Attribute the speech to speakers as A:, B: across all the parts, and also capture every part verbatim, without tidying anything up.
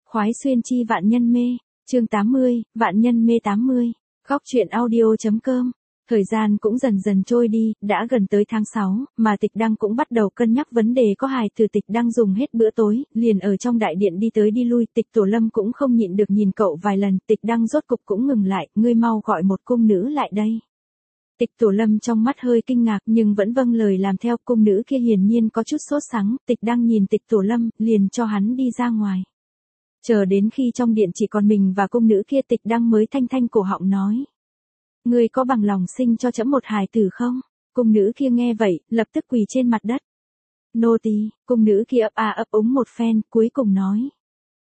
A: Khoái xuyên chi vạn nhân mê, chương tám mươi, vạn nhân mê tám mươi, góc truyện audio.com. Thời gian cũng dần dần trôi đi, đã gần tới tháng sáu, mà Tịch Đăng cũng bắt đầu cân nhắc vấn đề có hài từ Tịch Đăng dùng hết bữa tối, liền ở trong đại điện đi tới đi lui, Tịch Tổ Lâm cũng không nhịn được nhìn cậu vài lần, Tịch Đăng rốt cục cũng ngừng lại, ngươi mau gọi một cung nữ lại đây. Tịch Tổ Lâm trong mắt hơi kinh ngạc nhưng vẫn vâng lời làm theo, cung nữ kia hiển nhiên có chút sốt sắng, Tịch Đăng nhìn Tịch Tổ Lâm, liền cho hắn đi ra ngoài. Chờ đến khi trong điện chỉ còn mình và cung nữ kia, Tịch Đăng mới thanh thanh cổ họng nói. Ngươi có bằng lòng sinh cho trẫm một hài tử không? Cung nữ kia nghe vậy, lập tức quỳ trên mặt đất. Nô tỳ, cung nữ kia ấp a ấp úng một phen, cuối cùng nói.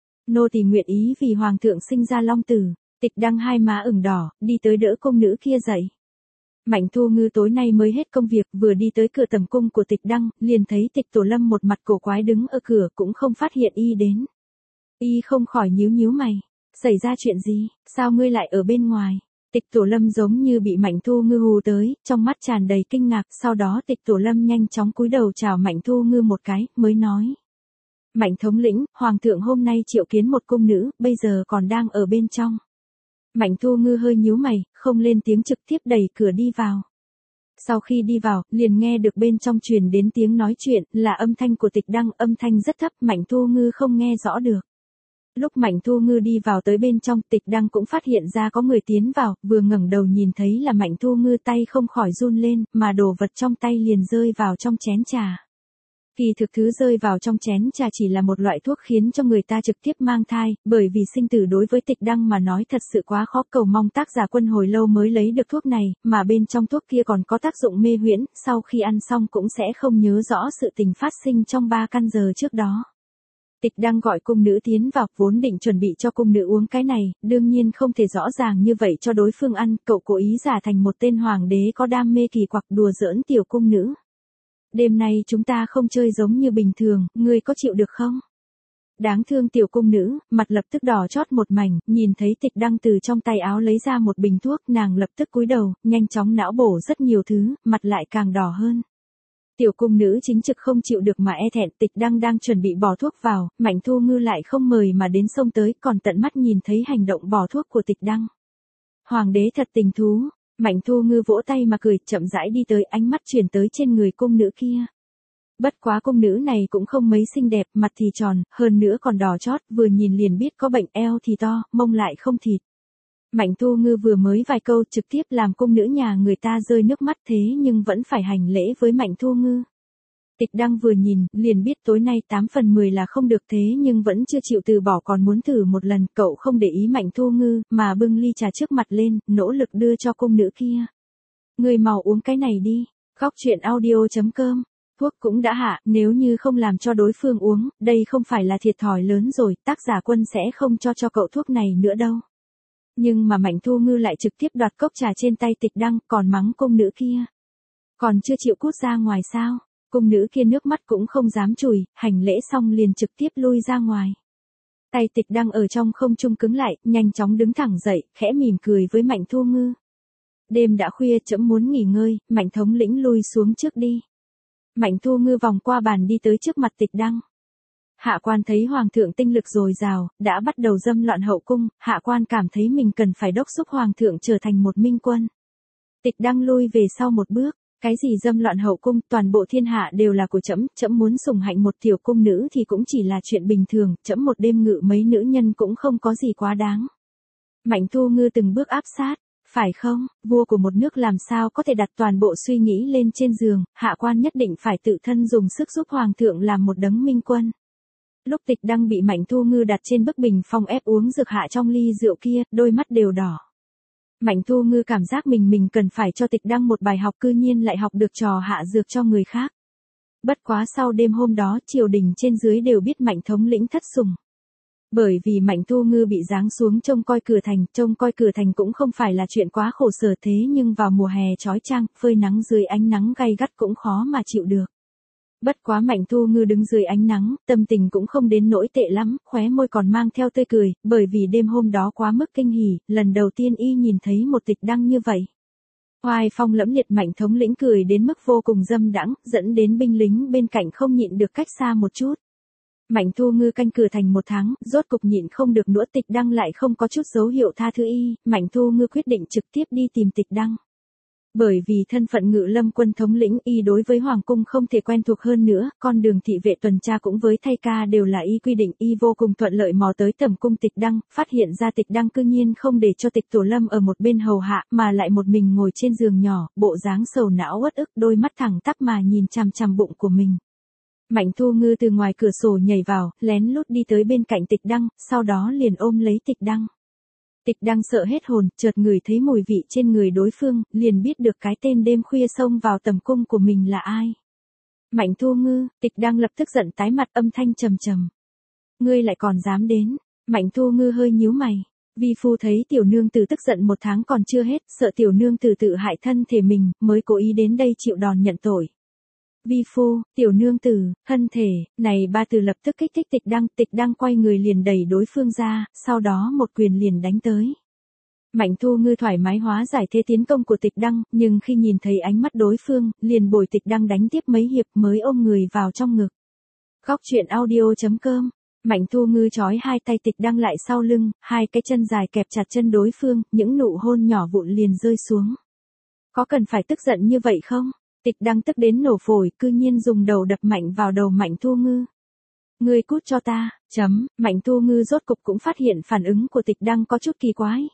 A: Nô tỳ nguyện ý vì hoàng thượng sinh ra long tử. Tịch Đăng hai má ửng đỏ, đi tới đỡ cung nữ kia dậy. Mạnh Thu Ngư tối nay mới hết công việc, vừa đi tới cửa tầm cung của Tịch Đăng, liền thấy Tịch Tổ Lâm một mặt cổ quái đứng ở cửa, cũng không phát hiện y đến. Y không khỏi nhíu nhíu mày. Xảy ra chuyện gì, sao ngươi lại ở bên ngoài? Tịch Tổ Lâm giống như bị Mạnh Thu Ngư hù tới, trong mắt tràn đầy kinh ngạc, sau đó Tịch Tổ Lâm nhanh chóng cúi đầu chào Mạnh Thu Ngư một cái, mới nói. Mạnh thống lĩnh, hoàng thượng hôm nay triệu kiến một cung nữ, bây giờ còn đang ở bên trong. Mạnh Thu Ngư hơi nhíu mày, không lên tiếng, trực tiếp đẩy cửa đi vào. Sau khi đi vào, liền nghe được bên trong truyền đến tiếng nói chuyện, là âm thanh của Tịch Đăng, âm thanh rất thấp, Mạnh Thu Ngư không nghe rõ được. Lúc Mạnh Thu Ngư đi vào tới bên trong, Tịch Đăng cũng phát hiện ra có người tiến vào, vừa ngẩng đầu nhìn thấy là Mạnh Thu Ngư, tay không khỏi run lên, mà đồ vật trong tay liền rơi vào trong chén trà. Kỳ thực thứ rơi vào trong chén trà chỉ là một loại thuốc khiến cho người ta trực tiếp mang thai, bởi vì sinh tử đối với Tịch Đăng mà nói thật sự quá khó, cầu mong tác giả Quân hồi lâu mới lấy được thuốc này, mà bên trong thuốc kia còn có tác dụng mê huyễn, sau khi ăn xong cũng sẽ không nhớ rõ sự tình phát sinh trong ba canh giờ trước đó. Tịch Đăng gọi cung nữ tiến vào, vốn định chuẩn bị cho cung nữ uống cái này, đương nhiên không thể rõ ràng như vậy cho đối phương ăn, cậu cố ý giả thành một tên hoàng đế có đam mê kỳ quặc đùa giỡn tiểu cung nữ. Đêm nay chúng ta không chơi giống như bình thường, ngươi có chịu được không? Đáng thương tiểu cung nữ, mặt lập tức đỏ chót một mảnh, nhìn thấy Tịch Đăng từ trong tay áo lấy ra một bình thuốc, nàng lập tức cúi đầu, nhanh chóng não bổ rất nhiều thứ, mặt lại càng đỏ hơn. Tiểu cung nữ chính trực không chịu được mà e thẹn, Tịch Đăng đang chuẩn bị bỏ thuốc vào, Mạnh Thu Ngư lại không mời mà đến xông tới, còn tận mắt nhìn thấy hành động bỏ thuốc của Tịch Đăng. Hoàng đế thật tình thú, Mạnh Thu Ngư vỗ tay mà cười, chậm rãi đi tới, ánh mắt chuyển tới trên người cung nữ kia. Bất quá cung nữ này cũng không mấy xinh đẹp, mặt thì tròn, hơn nữa còn đỏ chót, vừa nhìn liền biết có bệnh, eo thì to, mông lại không thịt. Mạnh Thu Ngư vừa mới vài câu trực tiếp làm cung nữ nhà người ta rơi nước mắt, thế nhưng vẫn phải hành lễ với Mạnh Thu Ngư. Tịch Đăng vừa nhìn, liền biết tối nay tám phần mười là không được, thế nhưng vẫn chưa chịu từ bỏ, còn muốn thử một lần, cậu không để ý Mạnh Thu Ngư, mà bưng ly trà trước mặt lên, nỗ lực đưa cho cung nữ kia. Người mau uống cái này đi, góc truyện audio.com. Thuốc cũng đã hạ, nếu như không làm cho đối phương uống, đây không phải là thiệt thòi lớn rồi, tác giả Quân sẽ không cho cho cậu thuốc này nữa đâu. Nhưng mà Mạnh Thu Ngư lại trực tiếp đoạt cốc trà trên tay Tịch Đăng, còn mắng cung nữ kia. Còn chưa chịu cút ra ngoài sao? Cung nữ kia nước mắt cũng không dám chùi, hành lễ xong liền trực tiếp lui ra ngoài. Tay Tịch Đăng ở trong không trung cứng lại, nhanh chóng đứng thẳng dậy, khẽ mỉm cười với Mạnh Thu Ngư. Đêm đã khuya, trẫm muốn nghỉ ngơi, Mạnh thống lĩnh lui xuống trước đi. Mạnh Thu Ngư vòng qua bàn đi tới trước mặt Tịch Đăng. Hạ quan thấy hoàng thượng tinh lực dồi dào, đã bắt đầu dâm loạn hậu cung, hạ quan cảm thấy mình cần phải đốc thúc hoàng thượng trở thành một minh quân. Tịch Đăng lui về sau một bước, cái gì dâm loạn hậu cung, toàn bộ thiên hạ đều là của trẫm, trẫm muốn sủng hạnh một tiểu cung nữ thì cũng chỉ là chuyện bình thường, trẫm một đêm ngự mấy nữ nhân cũng không có gì quá đáng. Mạnh Thu Ngư từng bước áp sát, phải không, vua của một nước làm sao có thể đặt toàn bộ suy nghĩ lên trên giường, hạ quan nhất định phải tự thân dùng sức giúp hoàng thượng làm một đấng minh quân. Lúc Tịch Đăng bị Mạnh Thu Ngư đặt trên bức bình phong ép uống dược hạ trong ly rượu kia, đôi mắt đều đỏ. Mạnh Thu Ngư cảm giác mình mình cần phải cho Tịch Đăng một bài học, cư nhiên lại học được trò hạ dược cho người khác. Bất quá sau đêm hôm đó, triều đình trên dưới đều biết Mạnh thống lĩnh thất sủng. Bởi vì Mạnh Thu Ngư bị giáng xuống trông coi cửa thành, trông coi cửa thành cũng không phải là chuyện quá khổ sở, thế nhưng vào mùa hè chói chang, phơi nắng dưới ánh nắng gay gắt cũng khó mà chịu được. Bất quá Mạnh Thu Ngư đứng dưới ánh nắng, tâm tình cũng không đến nỗi tệ lắm, khóe môi còn mang theo tươi cười, bởi vì đêm hôm đó quá mức kinh hỉ, lần đầu tiên y nhìn thấy một Tịch Đăng như vậy. Oai phong lẫm liệt, Mạnh thống lĩnh cười đến mức vô cùng dâm đãng, dẫn đến binh lính bên cạnh không nhịn được cách xa một chút. Mạnh Thu Ngư canh cửa thành một tháng, rốt cục nhịn không được nữa, Tịch Đăng lại không có chút dấu hiệu tha thứ y, Mạnh Thu Ngư quyết định trực tiếp đi tìm Tịch Đăng. Bởi vì thân phận Ngự Lâm quân thống lĩnh, y đối với hoàng cung không thể quen thuộc hơn nữa, con đường thị vệ tuần tra cũng với thay ca đều là y quy định, y vô cùng thuận lợi mò tới tẩm cung Tịch Đăng, phát hiện ra Tịch Đăng cư nhiên không để cho Tịch Tổ Lâm ở một bên hầu hạ, mà lại một mình ngồi trên giường nhỏ, bộ dáng sầu não uất ức, đôi mắt thẳng tắp mà nhìn chằm chằm bụng của mình. Mạnh Thu Ngư từ ngoài cửa sổ nhảy vào, lén lút đi tới bên cạnh Tịch Đăng, sau đó liền ôm lấy Tịch Đăng. Tịch Đăng sợ hết hồn, chợt ngửi thấy mùi vị trên người đối phương, liền biết được cái tên đêm khuya xông vào tầm cung của mình là ai. Mạnh Thu Ngư, Tịch Đăng lập tức giận tái mặt, âm thanh trầm trầm. Ngươi lại còn dám đến? Mạnh Thu Ngư hơi nhíu mày. Vi phu thấy tiểu nương tử tức giận một tháng còn chưa hết, sợ tiểu nương tử tự hại thân thể mình, mới cố ý đến đây chịu đòn nhận tội. Vi phu, tiểu nương tử, thân thể, này ba từ lập tức kích thích Tịch Đăng, Tịch Đăng quay người liền đẩy đối phương ra, sau đó một quyền liền đánh tới. Mạnh Thu Ngư thoải mái hóa giải thế tiến công của Tịch Đăng, nhưng khi nhìn thấy ánh mắt đối phương, liền bồi Tịch Đăng đánh tiếp mấy hiệp mới ôm người vào trong ngực. Góc truyện audio chấm com. Mạnh Thu Ngư trói hai tay Tịch Đăng lại sau lưng, hai cái chân dài kẹp chặt chân đối phương, những nụ hôn nhỏ vụn liền rơi xuống. Có cần phải tức giận như vậy không? Tịch Đăng tức đến nổ phổi, cư nhiên dùng đầu đập mạnh vào đầu Mạnh Thu Ngư. Ngươi cút cho ta, chấm, Mạnh Thu Ngư rốt cục cũng phát hiện phản ứng của Tịch Đăng có chút kỳ quái.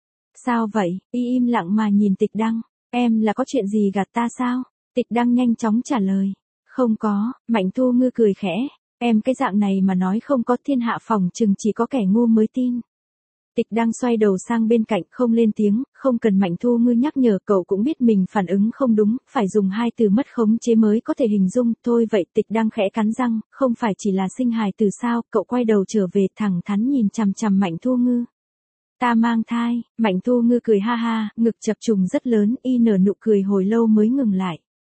A: Sao vậy, y im lặng mà nhìn Tịch Đăng, em là có chuyện gì gạt ta sao? Tịch Đăng nhanh chóng trả lời. Không có, Mạnh Thu Ngư cười khẽ, em cái dạng này mà nói không có thiên hạ phòng chừng chỉ có kẻ ngu mới tin. Tịch Đăng xoay đầu sang bên cạnh không lên tiếng, không cần Mạnh Thu Ngư nhắc nhở, cậu cũng biết mình phản ứng không đúng, phải dùng hai từ mất khống chế mới có thể hình dung, thôi vậy. Tịch Đăng khẽ cắn răng, không phải chỉ là sinh hài từ sao, cậu quay đầu trở về thẳng thắn nhìn chằm chằm Mạnh Thu Ngư. Ta mang thai, Mạnh Thu Ngư cười ha ha, ngực chập trùng rất lớn, y nở nụ cười hồi lâu mới ngừng lại.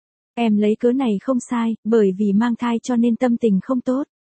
A: Em lấy cớ này không sai, bởi vì mang thai cho nên tâm tình không tốt.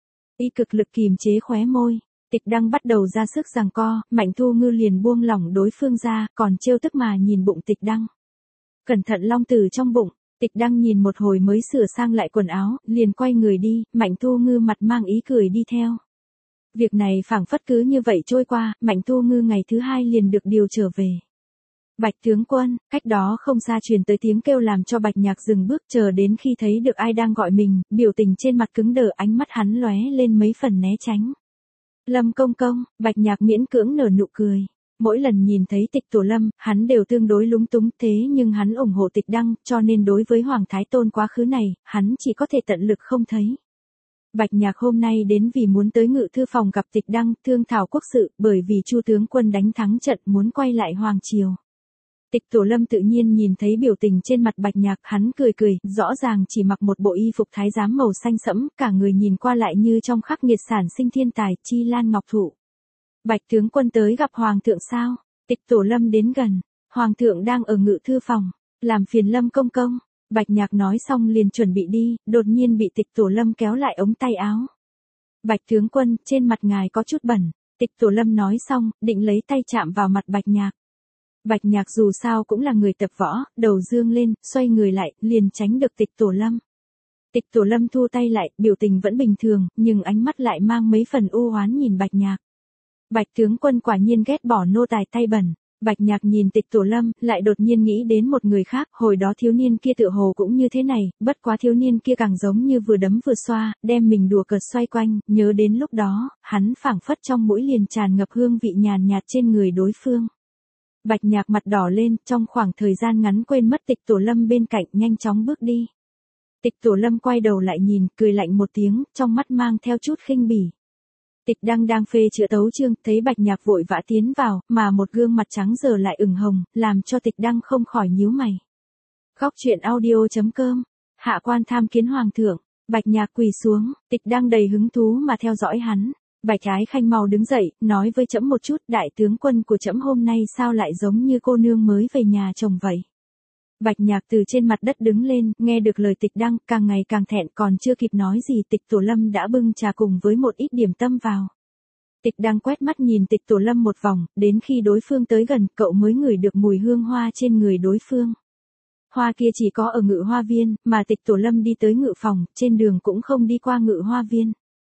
A: Y cực lực kìm chế khóe môi. Tịch Đăng bắt đầu ra sức giằng co, Mạnh Thu Ngư liền buông lỏng đối phương ra, còn trêu tức mà nhìn bụng Tịch Đăng. Cẩn thận long tử trong bụng, Tịch Đăng nhìn một hồi mới sửa sang lại quần áo, liền quay người đi, Mạnh Thu Ngư mặt mang ý cười đi theo. Việc này phảng phất cứ như vậy trôi qua, Mạnh Thu Ngư ngày thứ hai liền được điều trở về. Bạch tướng quân, cách đó không xa truyền tới tiếng kêu làm cho Bạch Nhạc dừng bước, chờ đến khi thấy được ai đang gọi mình, biểu tình trên mặt cứng đờ, ánh mắt hắn lóe lên mấy phần né tránh. Lâm công công, Bạch Nhạc miễn cưỡng nở nụ cười. Mỗi lần nhìn thấy Tịch Tổ Lâm, hắn đều tương đối lúng túng, thế nhưng hắn ủng hộ Tịch Đăng, cho nên đối với Hoàng Thái Tôn quá khứ này, hắn chỉ có thể tận lực không thấy. Bạch Nhạc hôm nay đến vì muốn tới Ngự thư phòng gặp Tịch Đăng, thương thảo quốc sự, bởi vì Chu tướng quân đánh thắng trận muốn quay lại hoàng triều. Tịch Tổ Lâm tự nhiên nhìn thấy biểu tình trên mặt Bạch Nhạc, hắn cười cười, rõ ràng chỉ mặc một bộ y phục thái giám màu xanh sẫm, cả người nhìn qua lại như trong khắc nghiệt sản sinh thiên tài, chi lan ngọc thụ. Bạch tướng quân tới gặp hoàng thượng sao? Tịch Tổ Lâm đến gần, hoàng thượng đang ở Ngự thư phòng, làm phiền Lâm công công. Bạch Nhạc nói xong liền chuẩn bị đi, đột nhiên bị Tịch Tổ Lâm kéo lại ống tay áo. Bạch tướng quân, trên mặt ngài có chút bẩn. Tịch Tổ Lâm nói xong, định lấy tay chạm vào mặt Bạch Nhạc. Bạch Nhạc dù sao cũng là người tập võ, đầu dương lên, xoay người lại, liền tránh được Tịch Tổ Lâm. Tịch Tổ Lâm thu tay lại, biểu tình vẫn bình thường, nhưng ánh mắt lại mang mấy phần u oán nhìn Bạch Nhạc. Bạch tướng quân quả nhiên ghét bỏ nô tài tay bẩn. Bạch Nhạc nhìn Tịch Tổ Lâm, lại đột nhiên nghĩ đến một người khác, hồi đó thiếu niên kia tựa hồ cũng như thế này, bất quá thiếu niên kia càng giống như vừa đấm vừa xoa, đem mình đùa cợt xoay quanh, nhớ đến lúc đó, hắn phảng phất trong mũi liền tràn ngập hương vị nhàn nhạt trên người đối phương. Bạch Nhạc mặt đỏ lên, trong khoảng thời gian ngắn quên mất Tịch Tổ Lâm bên cạnh, nhanh chóng bước đi. Tịch Tổ Lâm quay đầu lại nhìn, cười lạnh một tiếng, trong mắt mang theo chút khinh bỉ. Tịch Đăng đang phê chữa tấu chương, thấy Bạch Nhạc vội vã tiến vào, mà một gương mặt trắng giờ lại ửng hồng, làm cho Tịch Đăng không khỏi nhíu mày. Góc truyện audio chấm com. Hạ quan tham kiến hoàng thượng. Bạch Nhạc quỳ xuống, Tịch Đăng đầy hứng thú mà theo dõi hắn. Bạch Ái Khanh mau đứng dậy, nói với trẫm một chút, đại tướng quân của trẫm hôm nay sao lại giống như cô nương mới về nhà chồng vậy. Bạch Nhạc từ trên mặt đất đứng lên, nghe được lời Tịch Đăng, càng ngày càng thẹn, còn chưa kịp nói gì Tịch Tổ Lâm đã bưng trà cùng với một ít điểm tâm vào. Tịch Đăng quét mắt nhìn Tịch Tổ Lâm một vòng, đến khi đối phương tới gần, cậu mới ngửi được mùi hương hoa trên người đối phương. Hoa kia chỉ có ở Ngự Hoa Viên, mà Tịch Tổ Lâm đi tới Ngự phòng, trên đường cũng không đi qua Ngự Hoa Viên.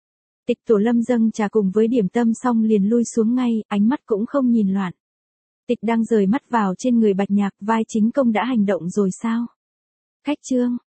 A: Tịch Tổ Lâm dâng trà cùng với điểm tâm xong liền lui xuống ngay, ánh mắt cũng không nhìn loạn. Tịch Đăng rời mắt vào trên người Bạch Nhạc, vai chính công đã hành động rồi sao? Khách Trương,